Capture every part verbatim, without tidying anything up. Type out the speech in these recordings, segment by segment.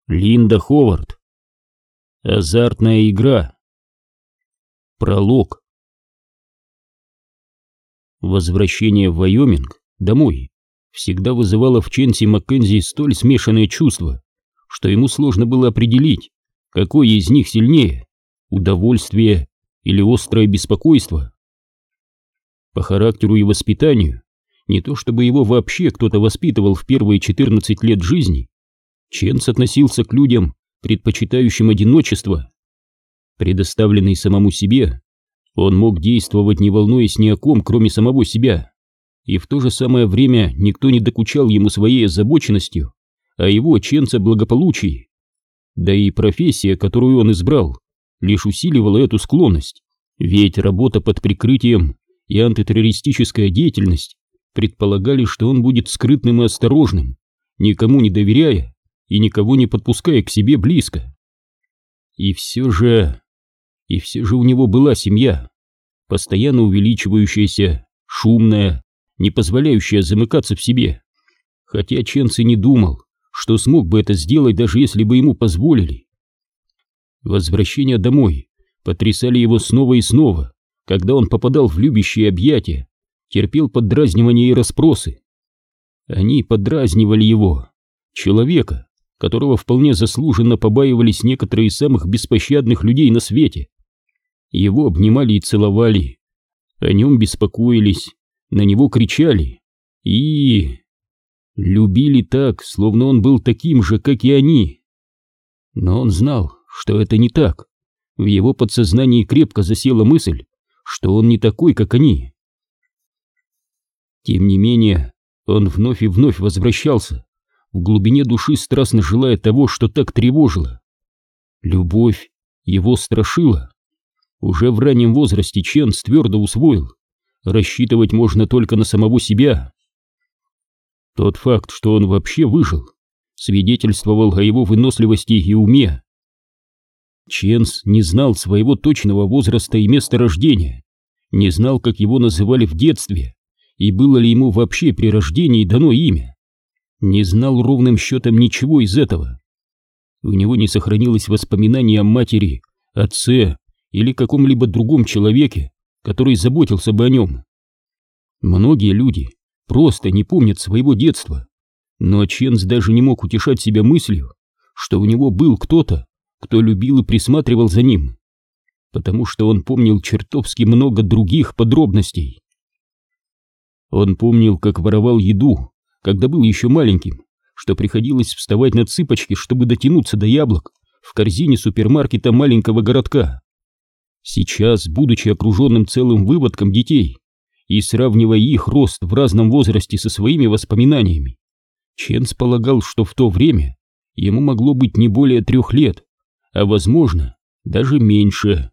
Линда Ховард. Азартная игра. Пролог. Возвращение в Вайоминг домой всегда вызывало в Ченси Маккензи столь смешанные чувства, что ему сложно было определить, какое из них сильнее — удовольствие или острое беспокойство. По характеру и воспитанию, не то чтобы его вообще кто-то воспитывал в первые четырнадцать лет жизни, Ченс относился к людям, предпочитающим одиночество. Предоставленный самому себе, он мог действовать, не волнуясь ни о ком, кроме самого себя, и в то же самое время никто не докучал ему своей озабоченностью о его, Ченса, благополучии. Да и профессия, которую он избрал, лишь усиливала эту склонность, ведь работа под прикрытием и антитеррористическая деятельность предполагали, что он будет скрытным и осторожным, никому не доверяя и никого не подпуская к себе близко. И все же... И все же у него была семья, постоянно увеличивающаяся, шумная, не позволяющая замыкаться в себе, хотя Ченс и не думал, что смог бы это сделать, даже если бы ему позволили. Возвращения домой потрясали его снова и снова, когда он попадал в любящие объятия, терпел поддразнивания и расспросы. Они подразнивали его, человека, которого вполне заслуженно побаивались некоторые из самых беспощадных людей на свете. Его обнимали и целовали, о нем беспокоились, на него кричали и... любили так, словно он был таким же, как и они. Но он знал, что это не так. В его подсознании крепко засела мысль, что он не такой, как они. Тем не менее, он вновь и вновь возвращался, в глубине души страстно желая того, что так тревожило. Любовь его страшила. Уже в раннем возрасте Ченс твердо усвоил: рассчитывать можно только на самого себя. Тот факт, что он вообще выжил, свидетельствовал о его выносливости и уме. Ченс не знал своего точного возраста и места рождения, не знал, как его называли в детстве, и было ли ему вообще при рождении дано имя. Не знал ровным счетом ничего из этого. У него не сохранилось воспоминаний о матери, отце или каком-либо другом человеке, который заботился бы о нем. Многие люди просто не помнят своего детства, но Ченс даже не мог утешать себя мыслью, что у него был кто-то, кто любил и присматривал за ним, потому что он помнил чертовски много других подробностей. Он помнил, как воровал еду, когда был еще маленьким, что приходилось вставать на цыпочки, чтобы дотянуться до яблок в корзине супермаркета маленького городка. Сейчас, будучи окруженным целым выводком детей и сравнивая их рост в разном возрасте со своими воспоминаниями, Ченс полагал, что в то время ему могло быть не более трех лет, а возможно, даже меньше.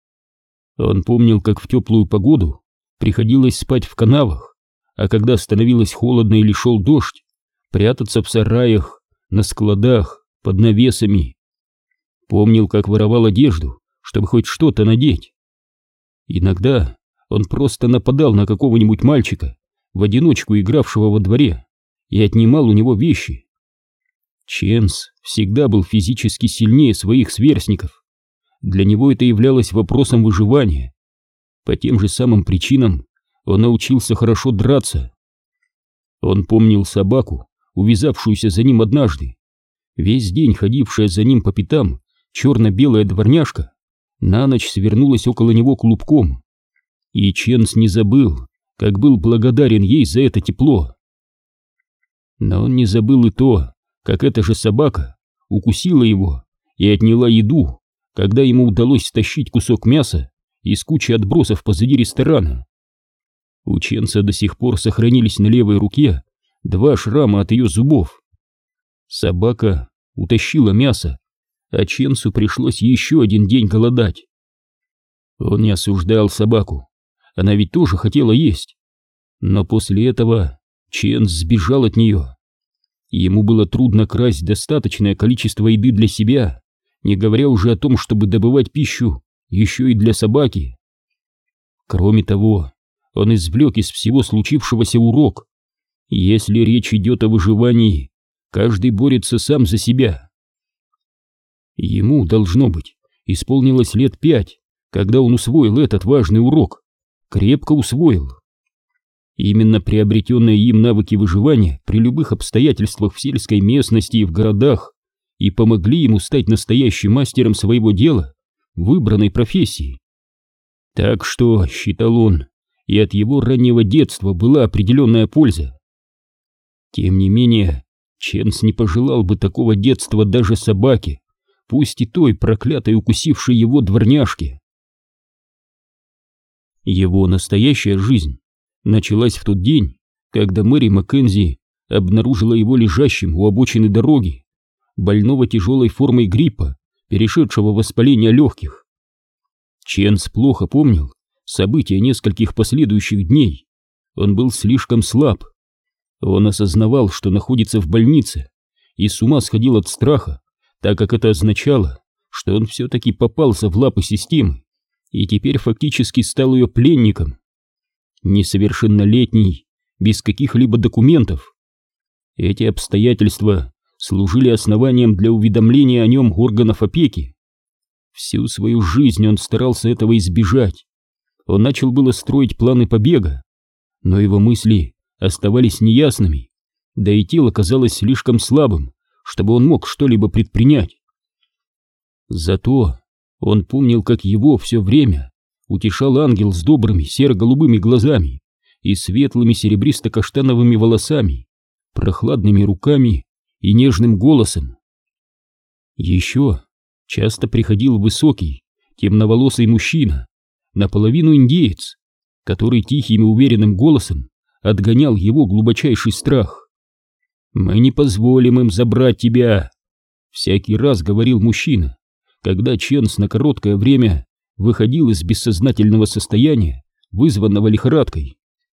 Он помнил, как в теплую погоду приходилось спать в канавах, а когда становилось холодно или шел дождь, прятаться в сараях, на складах, под навесами. Помнил, как воровал одежду, чтобы хоть что-то надеть. Иногда он просто нападал на какого-нибудь мальчика, в одиночку игравшего во дворе, и отнимал у него вещи. Ченс всегда был физически сильнее своих сверстников. Для него это являлось вопросом выживания. По тем же самым причинам он научился хорошо драться. Он помнил собаку, увязавшуюся за ним однажды. Весь день ходившая за ним по пятам черно-белая дворняжка на ночь свернулась около него клубком. И Ченс не забыл, как был благодарен ей за это тепло. Но он не забыл и то, как эта же собака укусила его и отняла еду, когда ему удалось стащить кусок мяса из кучи отбросов позади ресторана. У Ченса до сих пор сохранились на левой руке два шрама от ее зубов. Собака утащила мясо, а Ченсу пришлось еще один день голодать. Он не осуждал собаку, она ведь тоже хотела есть. Но после этого Ченс сбежал от нее. Ему было трудно красть достаточное количество еды для себя, не говоря уже о том, чтобы добывать пищу еще и для собаки. Кроме того, он извлек из всего случившегося урок. Если речь идет о выживании, каждый борется сам за себя. Ему, должно быть, исполнилось лет пять, когда он усвоил этот важный урок. Крепко усвоил. Именно приобретенные им навыки выживания при любых обстоятельствах в сельской местности и в городах и помогли ему стать настоящим мастером своего дела, выбранной профессии. Так что, считал он, и от его раннего детства была определенная польза. Тем не менее, Ченс не пожелал бы такого детства даже собаке, пусть и той проклятой укусившей его дворняжке. Его настоящая жизнь началась в тот день, когда Мэри Маккензи обнаружила его лежащим у обочины дороги, больного тяжелой формой гриппа, перешедшего в воспаление легких. Ченс плохо помнил события нескольких последующих дней. Он был слишком слаб. Он осознавал, что находится в больнице, и с ума сходил от страха, так как это означало, что он все-таки попался в лапы системы и теперь фактически стал ее пленником. Несовершеннолетний, без каких-либо документов. Эти обстоятельства служили основанием для уведомления о нем органов опеки. Всю свою жизнь он старался этого избежать. Он начал было строить планы побега, но его мысли оставались неясными, да и тело казалось слишком слабым, чтобы он мог что-либо предпринять. Зато он помнил, как его все время утешал ангел с добрыми серо-голубыми глазами и светлыми серебристо-каштановыми волосами, прохладными руками и нежным голосом. Еще часто приходил высокий, темноволосый мужчина, наполовину индеец, который тихим и уверенным голосом отгонял его глубочайший страх. «Мы не позволим им забрать тебя», — всякий раз говорил мужчина, когда Ченс на короткое время выходил из бессознательного состояния, вызванного лихорадкой.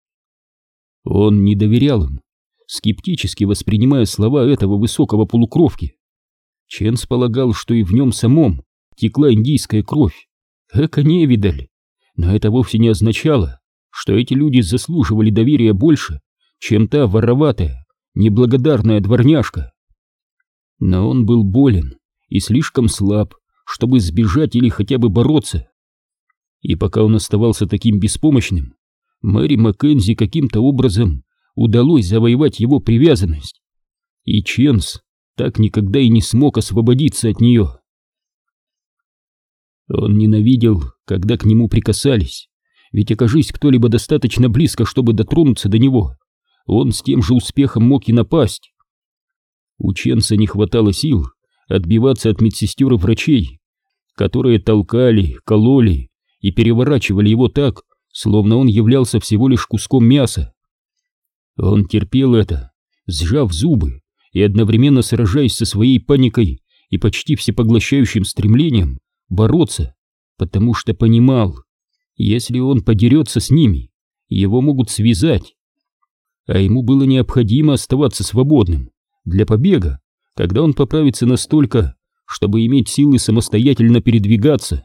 Он не доверял им, скептически воспринимая слова этого высокого полукровки. Ченс полагал, что и в нем самом текла индийская кровь. Эка невидаль. Но это вовсе не означало, что эти люди заслуживали доверия больше, чем та вороватая, неблагодарная дворняжка. Но он был болен и слишком слаб, чтобы сбежать или хотя бы бороться. И пока он оставался таким беспомощным, Мэри Маккензи каким-то образом удалось завоевать его привязанность, и Ченс так никогда и не смог освободиться от нее. Он ненавидел, когда к нему прикасались, ведь окажись кто-либо достаточно близко, чтобы дотронуться до него, он с тем же успехом мог и напасть. У Ченса не хватало сил отбиваться от медсестер и врачей, которые толкали, кололи и переворачивали его так, словно он являлся всего лишь куском мяса. Он терпел это, сжав зубы и одновременно сражаясь со своей паникой и почти всепоглощающим стремлением бороться, потому что понимал, если он подерется с ними, его могут связать. А ему было необходимо оставаться свободным для побега, когда он поправится настолько, чтобы иметь силы самостоятельно передвигаться.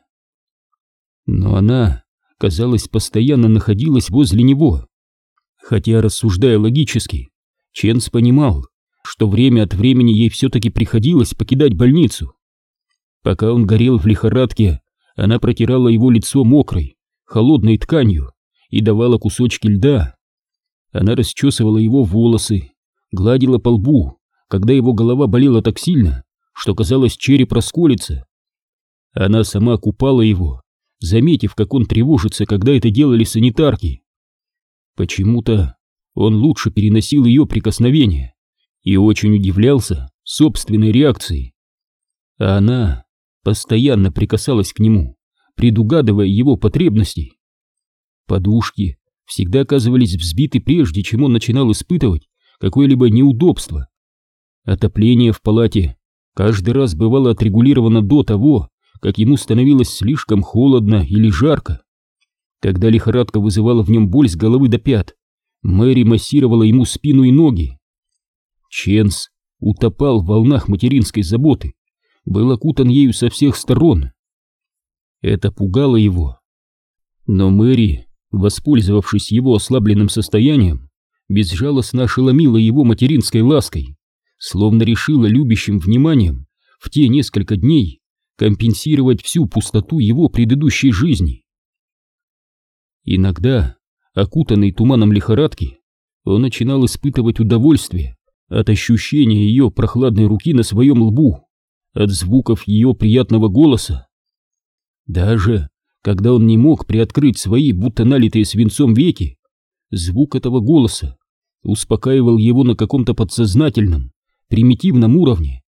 Но она, казалось, постоянно находилась возле него. Хотя, рассуждая логически, Ченс понимал, что время от времени ей все-таки приходилось покидать больницу. Пока он горел в лихорадке, она протирала его лицо мокрой, холодной тканью и давала кусочки льда. Она расчесывала его волосы, гладила по лбу, когда его голова болела так сильно, что казалось, череп расколется. Она сама купала его, заметив, как он тревожится, когда это делали санитарки. Почему-то он лучше переносил ее прикосновения и очень удивлялся собственной реакцией. А она постоянно прикасалась к нему, предугадывая его потребности. Подушки всегда оказывались взбиты прежде, чем он начинал испытывать какое-либо неудобство. Отопление в палате каждый раз бывало отрегулировано до того, как ему становилось слишком холодно или жарко. Когда лихорадка вызывала в нем боль с головы до пят, Мэри массировала ему спину и ноги. Ченс утопал в волнах материнской заботы, был окутан ею со всех сторон. Это пугало его. Но Мэри, воспользовавшись его ослабленным состоянием, безжалостно ошеломила его материнской лаской, словно решила любящим вниманием в те несколько дней компенсировать всю пустоту его предыдущей жизни. Иногда, окутанный туманом лихорадки, он начинал испытывать удовольствие от ощущения ее прохладной руки на своем лбу, от звуков ее приятного голоса. Даже когда он не мог приоткрыть свои, будто налитые свинцом веки, звук этого голоса успокаивал его на каком-то подсознательном, примитивном уровне.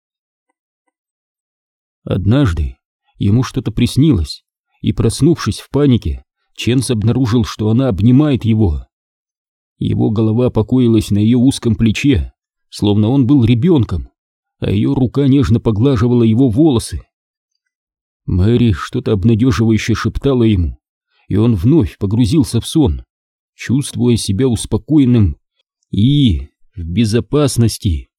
Однажды ему что-то приснилось, и, проснувшись в панике, Ченс обнаружил, что она обнимает его. Его голова покоилась на ее узком плече, словно он был ребенком, а ее рука нежно поглаживала его волосы. Мэри что-то обнадеживающе шептала ему, и он вновь погрузился в сон, чувствуя себя успокоенным и в безопасности.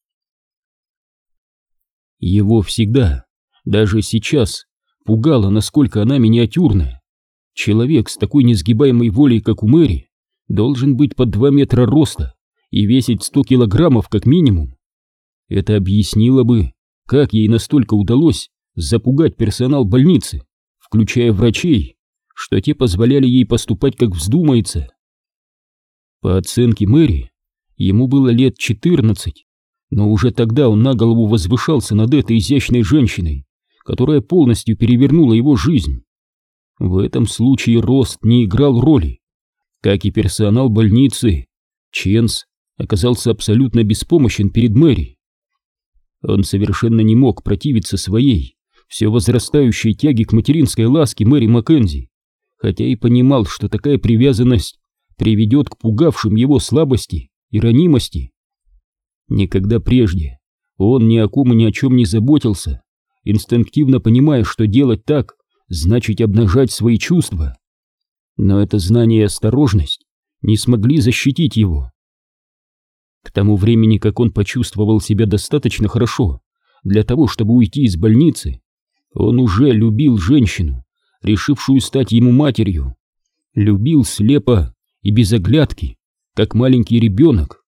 Его всегда, даже сейчас, пугало, насколько она миниатюрная. Человек с такой несгибаемой волей, как у Мэри, должен быть под два метра роста и весить сто килограммов как минимум. Это объяснило бы, как ей настолько удалось запугать персонал больницы, включая врачей, что те позволяли ей поступать как вздумается. По оценке Мэри, ему было лет четырнадцать, но уже тогда он на голову возвышался над этой изящной женщиной, которая полностью перевернула его жизнь. В этом случае рост не играл роли. Как и персонал больницы, Ченс оказался абсолютно беспомощен перед Мэри. Он совершенно не мог противиться своей, все возрастающей тяге к материнской ласке Мэри Маккензи, хотя и понимал, что такая привязанность приведет к пугавшим его слабости и ранимости. Никогда прежде он ни о ком и ни о чем не заботился, инстинктивно понимая, что делать так значит обнажать свои чувства. Но это знание и осторожность не смогли защитить его. К тому времени, как он почувствовал себя достаточно хорошо для того, чтобы уйти из больницы, он уже любил женщину, решившую стать ему матерью, любил слепо и без оглядки, как маленький ребенок.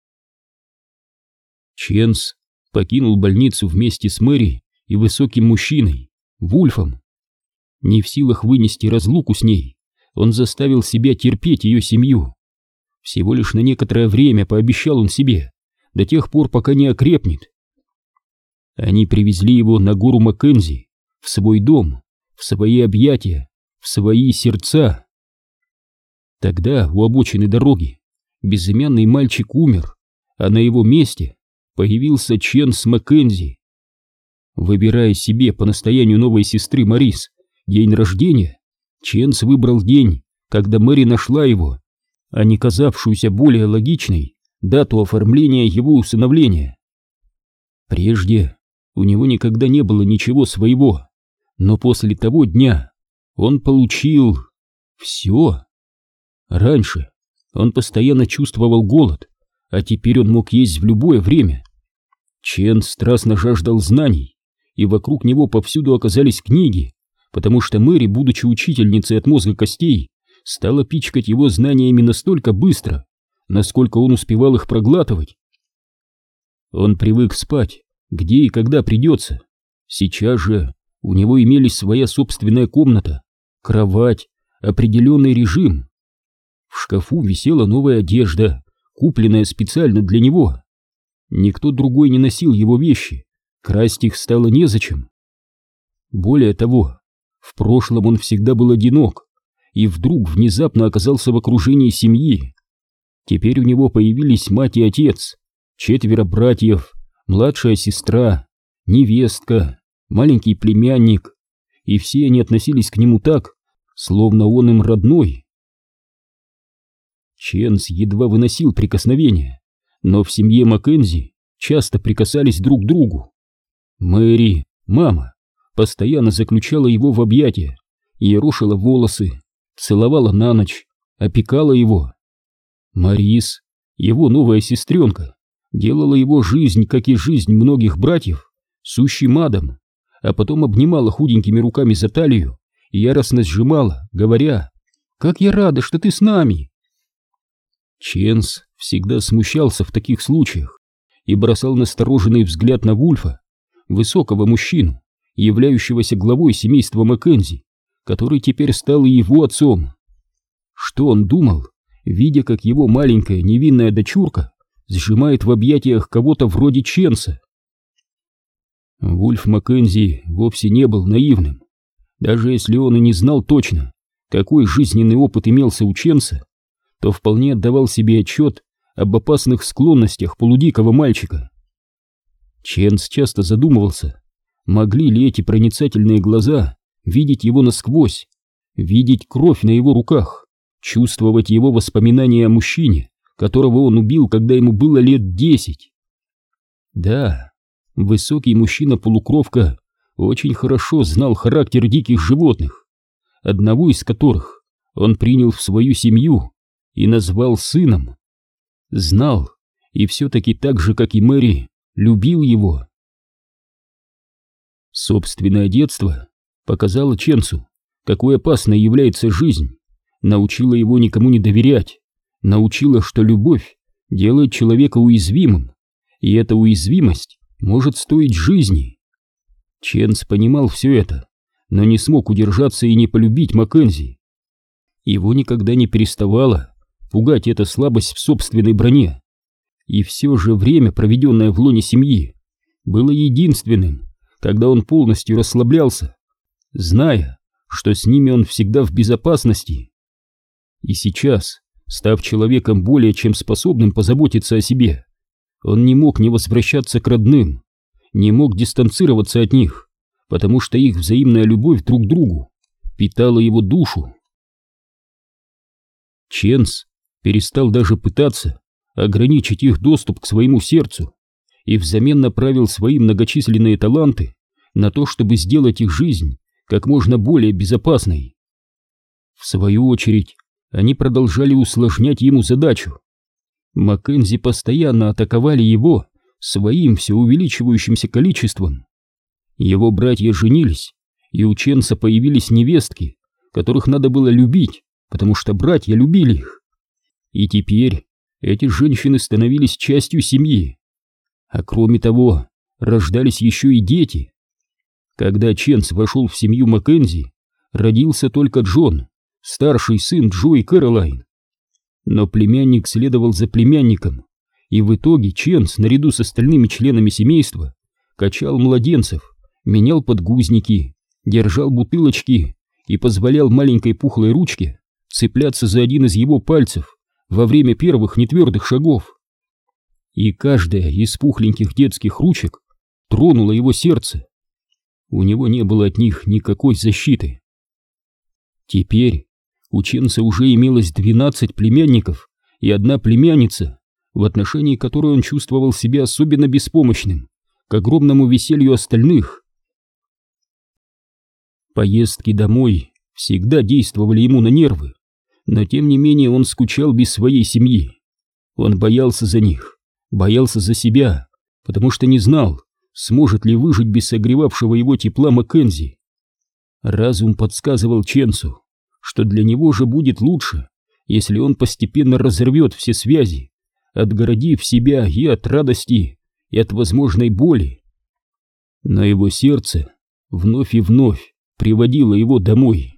Ченс покинул больницу вместе с Мэри и высоким мужчиной, Вульфом. Не в силах вынести разлуку с ней, он заставил себя терпеть ее семью. Всего лишь на некоторое время пообещал он себе, до тех пор, пока не окрепнет. Они привезли его на гору Маккензи, в свой дом, в свои объятия, в свои сердца. Тогда у обочины дороги безымянный мальчик умер, а на его месте появился Ченс Маккензи. Выбирая себе по настоянию новой сестры Марис день рождения, Ченс выбрал день, когда Мэри нашла его, а не казавшуюся более логичной дату оформления его усыновления. Прежде у него никогда не было ничего своего, но после того дня он получил все. Раньше он постоянно чувствовал голод, а теперь он мог есть в любое время. Ченс страстно жаждал знаний, и вокруг него повсюду оказались книги, потому что Мэри, будучи учительницей от мозга костей, стала пичкать его знаниями настолько быстро, насколько он успевал их проглатывать. Он привык спать, где и когда придется. Сейчас же у него имелись своя собственная комната, кровать, определенный режим. В шкафу висела новая одежда, купленная специально для него. Никто другой не носил его вещи, красть их стало незачем. Более того, в прошлом он всегда был одинок, и вдруг внезапно оказался в окружении семьи. Теперь у него появились мать и отец, четверо братьев, младшая сестра, невестка, маленький племянник, и все они относились к нему так, словно он им родной. Ченс едва выносил прикосновения, но в семье Маккензи часто прикасались друг к другу. Мэри, мама, постоянно заключала его в объятия, ерошила волосы, целовала на ночь, опекала его. Марис, его новая сестренка, делала его жизнь, как и жизнь многих братьев, сущим адом, а потом обнимала худенькими руками за талию и яростно сжимала, говоря: «Как я рада, что ты с нами!» Ченс всегда смущался в таких случаях и бросал настороженный взгляд на Вульфа, высокого мужчину, являющегося главой семейства Маккензи, который теперь стал и его отцом. Что он думал, видя, как его маленькая невинная дочурка сжимает в объятиях кого-то вроде Ченса? Вульф Маккензи вовсе не был наивным. Даже если он и не знал точно, какой жизненный опыт имелся у Ченса, то вполне отдавал себе отчет об опасных склонностях полудикого мальчика. Ченс часто задумывался, могли ли эти проницательные глаза видеть его насквозь, видеть кровь на его руках, чувствовать его воспоминания о мужчине, которого он убил, когда ему было лет десять. Да, высокий мужчина-полукровка очень хорошо знал характер диких животных, одного из которых он принял в свою семью и назвал сыном. Знал, и все-таки так же, как и Мэри, любил его. Собственное детство показало Ченсу, какой опасной является жизнь, научило его никому не доверять, научило, что любовь делает человека уязвимым, и эта уязвимость может стоить жизни. Ченс понимал все это, но не смог удержаться и не полюбить Маккензи. Его никогда не переставала пугать эта слабость в собственной броне. И все же время, проведенное в лоне семьи, было единственным, когда он полностью расслаблялся, зная, что с ними он всегда в безопасности. И сейчас, став человеком более чем способным позаботиться о себе, он не мог не возвращаться к родным, не мог дистанцироваться от них, потому что их взаимная любовь друг к другу питала его душу. Ченс перестал даже пытаться ограничить их доступ к своему сердцу и взамен направил свои многочисленные таланты на то, чтобы сделать их жизнь как можно более безопасной. В свою очередь, они продолжали усложнять ему задачу. Маккензи постоянно атаковали его своим все увеличивающимся количеством. Его братья женились, и у Ченса появились невестки, которых надо было любить, потому что братья любили их. И теперь эти женщины становились частью семьи. А кроме того, рождались еще и дети. Когда Ченс вошел в семью Маккензи, родился только Джон, старший сын Джо и Кэролайн. Но племянник следовал за племянником, и в итоге Ченс, наряду с остальными членами семейства, качал младенцев, менял подгузники, держал бутылочки и позволял маленькой пухлой ручке цепляться за один из его пальцев во время первых нетвердых шагов. И каждая из пухленьких детских ручек тронула его сердце. У него не было от них никакой защиты. Теперь у Ченса уже имелось двенадцать племянников и одна племянница, в отношении которой он чувствовал себя особенно беспомощным, к огромному веселью остальных. Поездки домой всегда действовали ему на нервы, но тем не менее он скучал без своей семьи. Он боялся за них, боялся за себя, потому что не знал, сможет ли выжить без согревавшего его тепла Маккензи. Разум подсказывал Ченсу, что для него же будет лучше, если он постепенно разорвет все связи, отгородив себя и от радости, и от возможной боли. Но его сердце вновь и вновь приводило его домой.